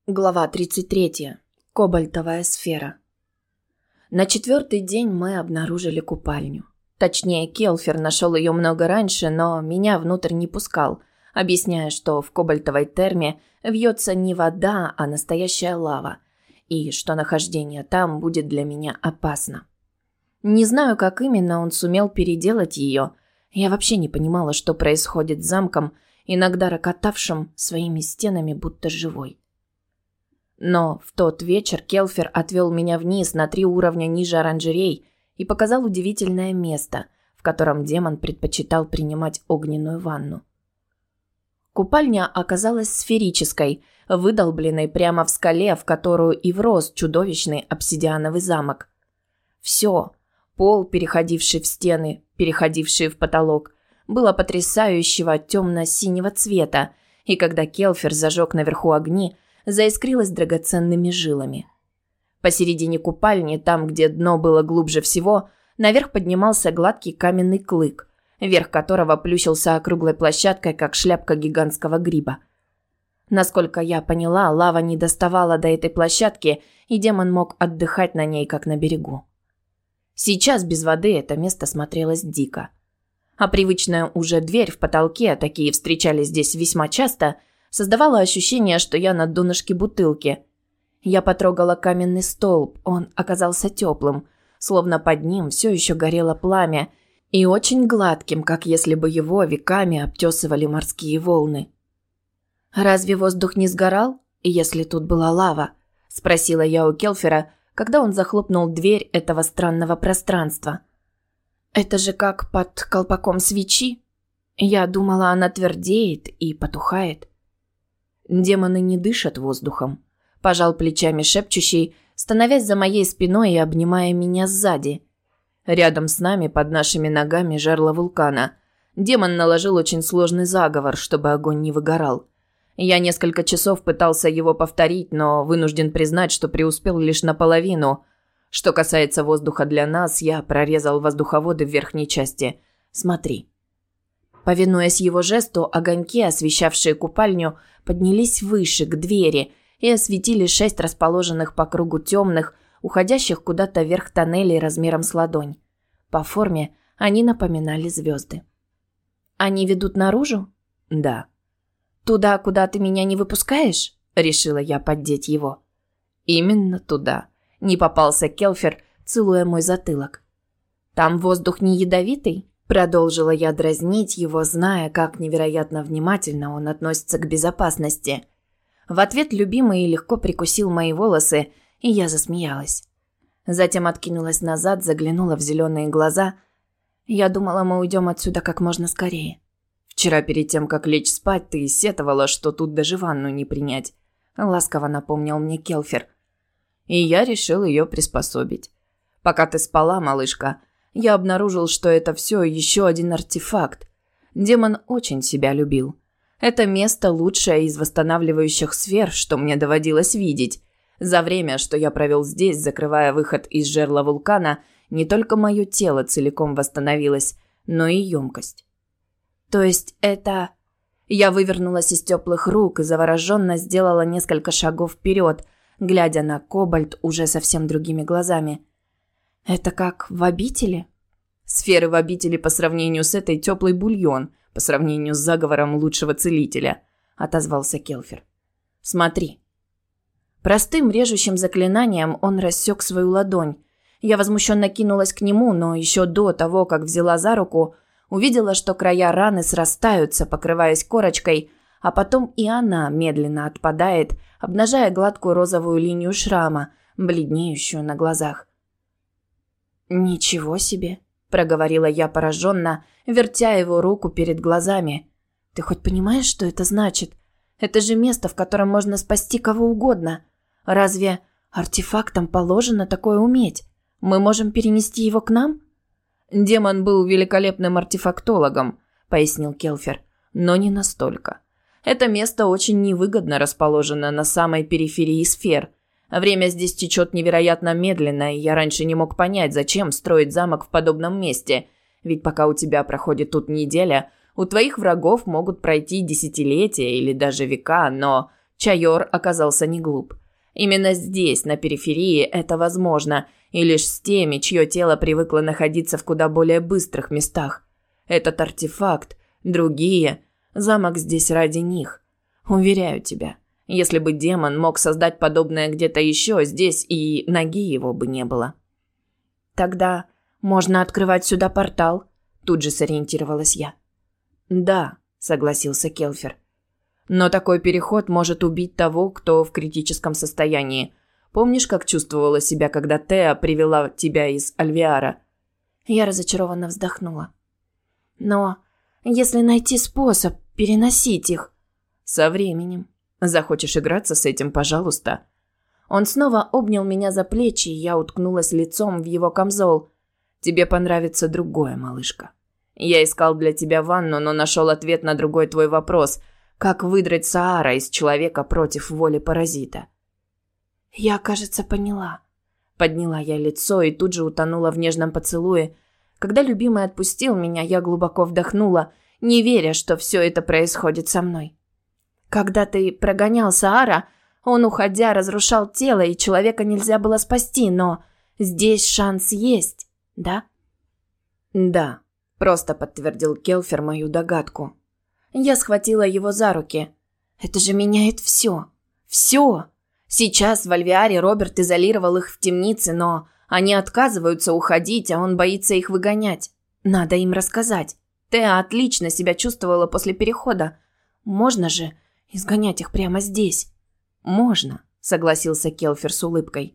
Глава 33. Кобальтовая сфера. На 4-й день мы обнаружили купальню. Точнее, Келфер нашел ее много раньше, но меня внутрь не пускал, объясняя, что в кобальтовой терме вьется не вода, а настоящая лава, и что нахождение там будет для меня опасно. Не знаю, как именно он сумел переделать ее. Я вообще не понимала, что происходит с замком, иногда рокотавшим своими стенами, будто живой. Но в тот вечер Келфер отвел меня вниз на 3 уровня ниже оранжерей и показал удивительное место, в котором демон предпочитал принимать огненную ванну. Купальня оказалась сферической, выдолбленной прямо в скале, в которую и врос чудовищный обсидиановый замок. Все, пол, переходивший в стены, переходивший в потолок, было потрясающего темно-синего цвета, и когда Келфер зажег наверху огни, заискрилась драгоценными жилами. Посередине купальни, там, где дно было глубже всего, наверх поднимался гладкий каменный клык, верх которого плющился округлой площадкой, как шляпка гигантского гриба. Насколько я поняла, лава не доставала до этой площадки, и демон мог отдыхать на ней, как на берегу. Сейчас без воды это место смотрелось дико. А привычная уже дверь в потолке, такие встречались здесь весьма часто, создавало ощущение, что я на донышке бутылки. Я потрогала каменный столб, он оказался теплым, словно под ним все еще горело пламя, и очень гладким, как если бы его веками обтесывали морские волны. «Разве воздух не сгорал, если тут была лава?» – спросила я у Келфера, когда он захлопнул дверь этого странного пространства. «Это же как под колпаком свечи. Я думала, она твердеет и потухает». «Демоны не дышат воздухом», – пожал плечами шепчущий, становясь за моей спиной и обнимая меня сзади. Рядом с нами, под нашими ногами, жерло вулкана. Демон наложил очень сложный заговор, чтобы огонь не выгорал. Я несколько часов пытался его повторить, но вынужден признать, что преуспел лишь наполовину. Что касается воздуха для нас, я прорезал воздуховоды в верхней части. Смотри. Повинуясь его жесту, огоньки, освещавшие купальню, поднялись выше, к двери, и осветили 6 расположенных по кругу темных, уходящих куда-то вверх тоннелей размером с ладонь. По форме они напоминали звезды. «Они ведут наружу?» «Да». «Туда, куда ты меня не выпускаешь?» – решила я поддеть его. «Именно туда», – не попался Келфер, целуя мой затылок. «Там воздух не ядовитый?» Продолжила я дразнить его, зная, как невероятно внимательно он относится к безопасности. В ответ любимый легко прикусил мои волосы, и я засмеялась. Затем откинулась назад, заглянула в зеленые глаза. Я думала, мы уйдем отсюда как можно скорее. Вчера перед тем, как лечь спать, ты сетовала, что тут даже ванну не принять. Ласково напомнил мне Келфер. И я решил ее приспособить. Пока ты спала, малышка, я обнаружил, что это все еще один артефакт. Демон очень себя любил. Это место лучшее из восстанавливающих сфер, что мне доводилось видеть. За время, что я провел здесь, закрывая выход из жерла вулкана, не только мое тело целиком восстановилось, но и емкость. То есть это... Я вывернулась из теплых рук и завороженно сделала несколько шагов вперед, глядя на кобальт уже совсем другими глазами. Это как в обители? Сферы в обители по сравнению с этой теплый бульон, по сравнению с заговором лучшего целителя, отозвался Келфер. Смотри. Простым режущим заклинанием он рассек свою ладонь. Я возмущенно кинулась к нему, но еще до того, как взяла за руку, увидела, что края раны срастаются, покрываясь корочкой, а потом и она медленно отпадает, обнажая гладкую розовую линию шрама, бледнеющую на глазах. «Ничего себе!» – проговорила я пораженно, вертя его руку перед глазами. «Ты хоть понимаешь, что это значит? Это же место, в котором можно спасти кого угодно. Разве артефактам положено такое уметь? Мы можем перенести его к нам?» «Демон был великолепным артефактологом», – пояснил Келфер, – «но не настолько. Это место очень невыгодно расположено на самой периферии сфер. Время здесь течет невероятно медленно, и я раньше не мог понять, зачем строить замок в подобном месте. Ведь пока у тебя проходит тут неделя, у твоих врагов могут пройти десятилетия или даже века, но Чайор оказался не глуп. Именно здесь, на периферии, это возможно, и лишь с теми, чье тело привыкло находиться в куда более быстрых местах. Этот артефакт, другие, замок здесь ради них. Уверяю тебя, если бы демон мог создать подобное где-то еще, здесь и ноги его бы не было. Тогда можно открывать сюда портал, тут же сориентировалась я. Да, согласился Келфер. Но такой переход может убить того, кто в критическом состоянии. Помнишь, как чувствовала себя, когда Теа привела тебя из Альвиара? Я разочарованно вздохнула. Но если найти способ переносить их... Со временем. Захочешь играться с этим, пожалуйста. Он снова обнял меня за плечи, и я уткнулась лицом в его камзол. Тебе понравится другое, малышка. Я искал для тебя ванну, но нашел ответ на другой твой вопрос. Как выдрать Саара из человека против воли паразита? Я, кажется, поняла. Подняла я лицо и тут же утонула в нежном поцелуе. Когда любимый отпустил меня, я глубоко вдохнула, не веря, что все это происходит со мной. Когда ты прогонял Саара, он, уходя, разрушал тело, и человека нельзя было спасти, но здесь шанс есть, да? Да, просто подтвердил Келфер мою догадку. Я схватила его за руки. Это же меняет все. Все. Сейчас в Альвиаре Роберт изолировал их в темнице, но они отказываются уходить, а он боится их выгонять. Надо им рассказать. Теа отлично себя чувствовала после перехода. Можно же изгонять их прямо здесь. Можно, согласился Келфер с улыбкой.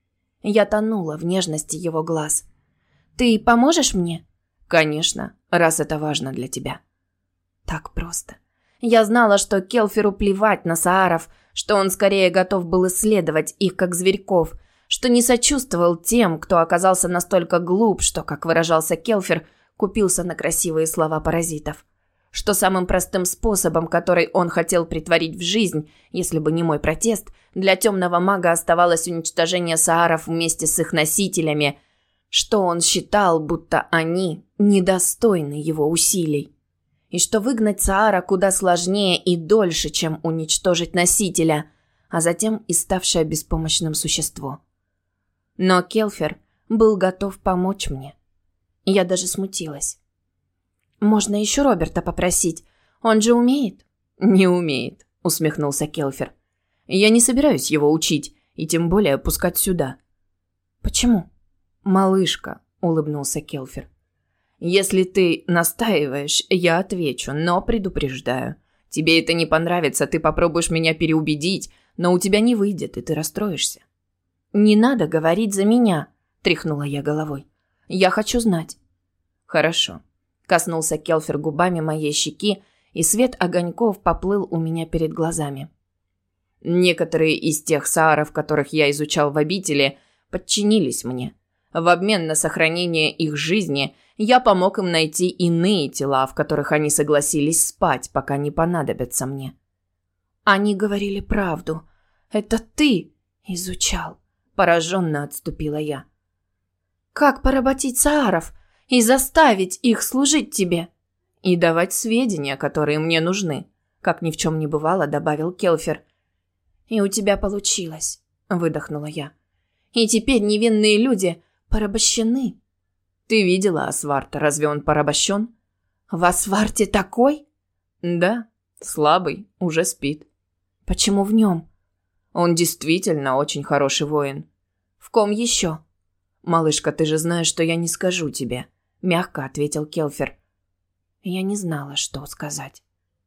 Я тонула в нежности его глаз. Ты поможешь мне? Конечно, раз это важно для тебя. Так просто. Я знала, что Келферу плевать на Сааров, что он скорее готов был исследовать их как зверьков, что не сочувствовал тем, кто оказался настолько глуп, что, как выражался Келфер, купился на красивые слова паразитов. Что самым простым способом, который он хотел притворить в жизнь, если бы не мой протест, для темного мага оставалось уничтожение Сааров вместе с их носителями, что он считал, будто они недостойны его усилий. И что выгнать Саара куда сложнее и дольше, чем уничтожить носителя, а затем и ставшее беспомощным существо. Но Келфер был готов помочь мне. Я даже смутилась. «Можно еще Роберта попросить? Он же умеет?» «Не умеет», — усмехнулся Келфер. «Я не собираюсь его учить, и тем более пускать сюда». «Почему?» «Малышка», — улыбнулся Келфер. «Если ты настаиваешь, я отвечу, но предупреждаю. Тебе это не понравится, ты попробуешь меня переубедить, но у тебя не выйдет, и ты расстроишься». «Не надо говорить за меня», – тряхнула я головой. «Я хочу знать». «Хорошо», – коснулся Келфер губами моей щеки, и свет огоньков поплыл у меня перед глазами. «Некоторые из тех сааров, которых я изучал в обители, подчинились мне. В обмен на сохранение их жизни я помог им найти иные тела, в которых они согласились спать, пока не понадобятся мне». «Они говорили правду. Это ты изучал», – пораженно отступила я. «Как поработить сааров и заставить их служить тебе?» «И давать сведения, которые мне нужны», – как ни в чем не бывало, добавил Келфер. «И у тебя получилось», – выдохнула я. «И теперь невинные люди порабощены». «Ты видела Асварта, разве он порабощен?» «В Асварте такой?» «Да, слабый, уже спит». «Почему в нем?» «Он действительно очень хороший воин». «В ком еще?» «Малышка, ты же знаешь, что я не скажу тебе», – мягко ответил Келфер. Я не знала, что сказать.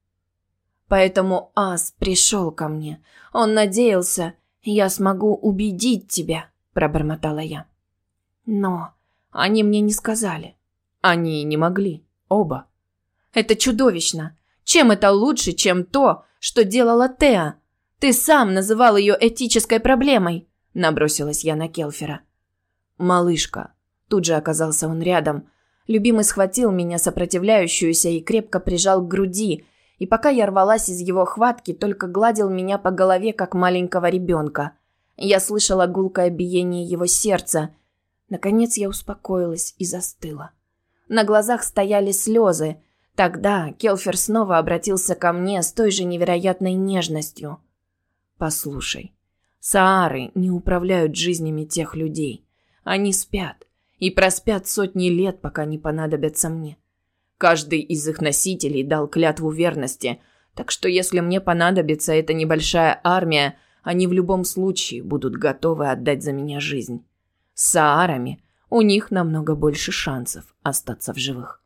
«Поэтому Ас пришел ко мне. Он надеялся, я смогу убедить тебя», – пробормотала я. «Но они мне не сказали». «Они не могли. Оба». «Это чудовищно. Чем это лучше, чем то, что делала Теа? Ты сам называл ее этической проблемой», – набросилась я на Келфера. «Малышка». Тут же оказался он рядом. Любимый схватил меня, сопротивляющуюся, и крепко прижал к груди, и пока я рвалась из его хватки, только гладил меня по голове, как маленького ребенка. Я слышала гулкое биение его сердца. Наконец я успокоилась и застыла. На глазах стояли слезы. Тогда Келфер снова обратился ко мне с той же невероятной нежностью. Послушай, Саары не управляют жизнями тех людей. Они спят и проспят сотни лет, пока не понадобятся мне. Каждый из их носителей дал клятву верности, так что если мне понадобится эта небольшая армия, они в любом случае будут готовы отдать за меня жизнь. С Саарами у них намного больше шансов остаться в живых.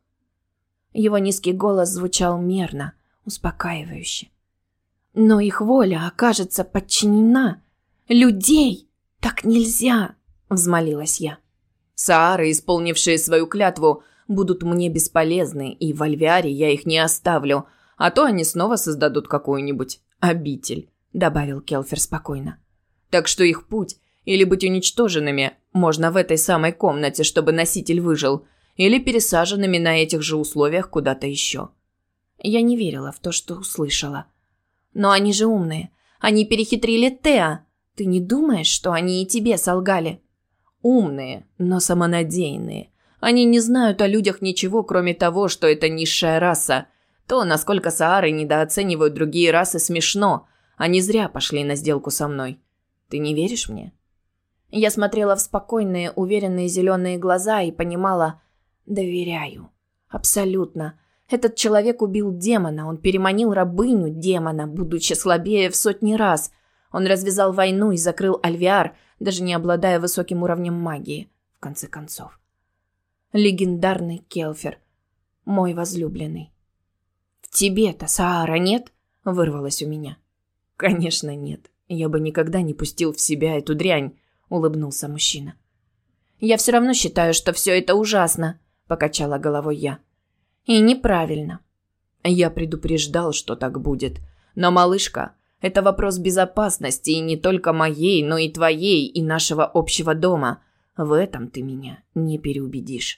Его низкий голос звучал мерно, успокаивающе. Но их воля окажется подчинена. Людей так нельзя, взмолилась я. Саары, исполнившие свою клятву, будут мне бесполезны, и в Альвиаре я их не оставлю, а то они снова создадут какую-нибудь обитель, добавил Келфер спокойно. Так что их путь или быть уничтоженными можно в этой самой комнате, чтобы носитель выжил, или пересаженными на этих же условиях куда-то еще. Я не верила в то, что услышала. Но они же умные. Они перехитрили Теа. Ты не думаешь, что они и тебе солгали? Умные, но самонадеянные. Они не знают о людях ничего, кроме того, что это низшая раса. То, насколько Саары недооценивают другие расы, смешно. Они зря пошли на сделку со мной. Ты не веришь мне? Я смотрела в спокойные, уверенные зеленые глаза и понимала: доверяю. Абсолютно. Этот человек убил демона, он переманил рабыню демона, будучи слабее в сотни раз. Он развязал войну и закрыл Альвиар, даже не обладая высоким уровнем магии, в конце концов. Легендарный Келфер, мой возлюбленный. «В тебе-то Саара нет?» – вырвалось у меня. «Конечно нет. Я бы никогда не пустил в себя эту дрянь», – улыбнулся мужчина. «Я все равно считаю, что все это ужасно», – покачала головой я. «И неправильно». Я предупреждал, что так будет. Но, малышка, это вопрос безопасности и не только моей, но и твоей, и нашего общего дома. В этом ты меня не переубедишь.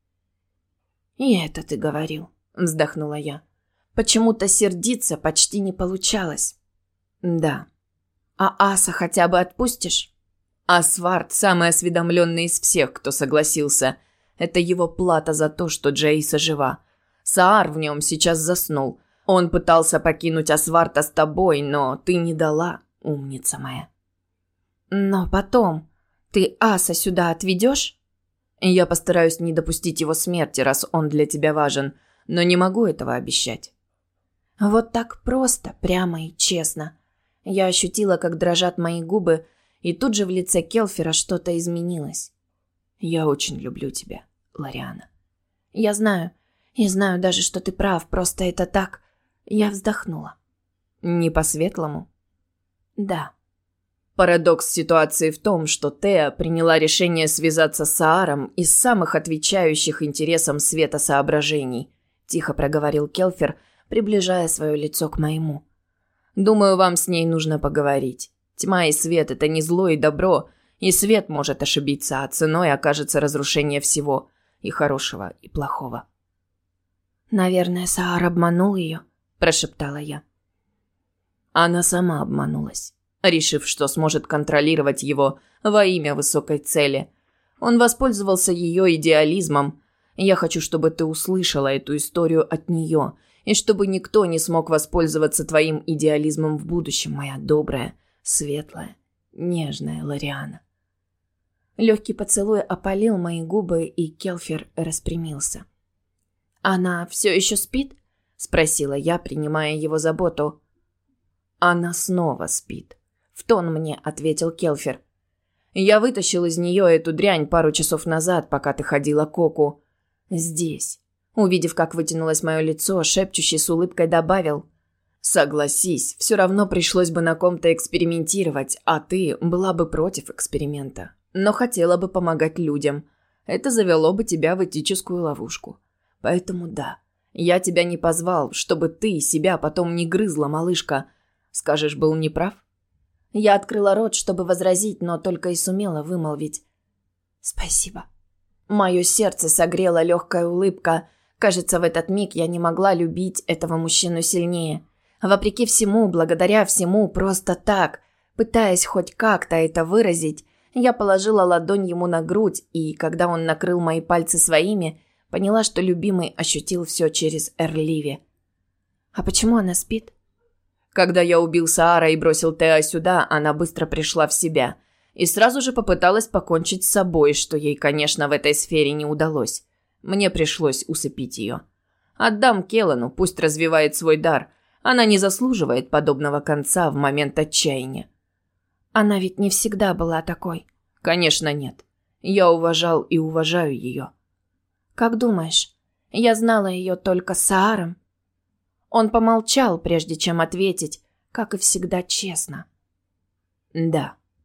«И это ты говорил», – вздохнула я. Почему-то сердиться почти не получалось. «Да». «А Аса хотя бы отпустишь?» Асвард самый осведомленный из всех, кто согласился. Это его плата за то, что Джаиса жива. Саар в нем сейчас заснул. Он пытался покинуть Асварта с тобой, но ты не дала, умница моя. Но потом ты Аса сюда отведешь? Я постараюсь не допустить его смерти, раз он для тебя важен, но не могу этого обещать. Вот так просто, прямо и честно. Я ощутила, как дрожат мои губы, и тут же в лице Келфера что-то изменилось. Я очень люблю тебя, Лориана. Я знаю даже, что ты прав, просто это так. Я вздохнула. Не по-светлому? Да. Парадокс ситуации в том, что Теа приняла решение связаться с Сааром из самых отвечающих интересам света соображений, тихо проговорил Келфер, приближая свое лицо к моему. Думаю, вам с ней нужно поговорить. Тьма и свет – это не зло и добро, и свет может ошибиться, а ценой окажется разрушение всего, и хорошего, и плохого. «Наверное, Саар обманул ее», – прошептала я. Она сама обманулась, решив, что сможет контролировать его во имя высокой цели. Он воспользовался ее идеализмом. Я хочу, чтобы ты услышала эту историю от нее, и чтобы никто не смог воспользоваться твоим идеализмом в будущем, моя добрая, светлая, нежная Лориана. Легкий поцелуй опалил мои губы, и Келфер распрямился. «Она все еще спит?» – спросила я, принимая его заботу. «Она снова спит», – в тон мне ответил Келфер. «Я вытащил из нее эту дрянь пару часов назад, пока ты ходила к Оку. Здесь». Увидев, как вытянулось мое лицо, шепчущий с улыбкой добавил: «Согласись, все равно пришлось бы на ком-то экспериментировать, а ты была бы против эксперимента, но хотела бы помогать людям. Это завело бы тебя в этическую ловушку. Поэтому да, я тебя не позвал, чтобы ты себя потом не грызла, малышка. Скажешь, был неправ?» Я открыла рот, чтобы возразить, но только и сумела вымолвить: «Спасибо». Мое сердце согрела легкая улыбка. Кажется, в этот миг я не могла любить этого мужчину сильнее. Вопреки всему, благодаря всему, просто так, пытаясь хоть как-то это выразить, я положила ладонь ему на грудь, и, когда он накрыл мои пальцы своими, поняла, что любимый ощутил все через Эрливи. «А почему она спит?» Когда я убил Саара и бросил Теа сюда, она быстро пришла в себя и сразу же попыталась покончить с собой, что ей, конечно, в этой сфере не удалось. Мне пришлось усыпить ее. Отдам Келану, пусть развивает свой дар. Она не заслуживает подобного конца в момент отчаяния. Она ведь не всегда была такой. Конечно, нет. Я уважал и уважаю ее. Как думаешь, я знала ее только с Сааром? Он помолчал, прежде чем ответить, как и всегда, честно. Да.